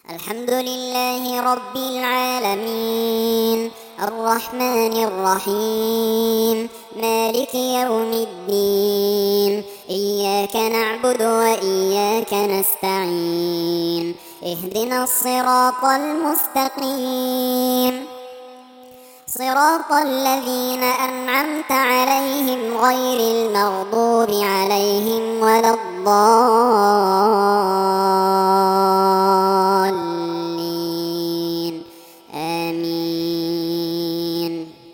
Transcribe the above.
الحمد لله رب العالمين الرحمن الرحيم مالك يوم الدين إياك نعبد وإياك نستعين اهدنا الصراط المستقيم صراط الذين أنعمت عليهم غير المغضوب عليهم ولا الضالين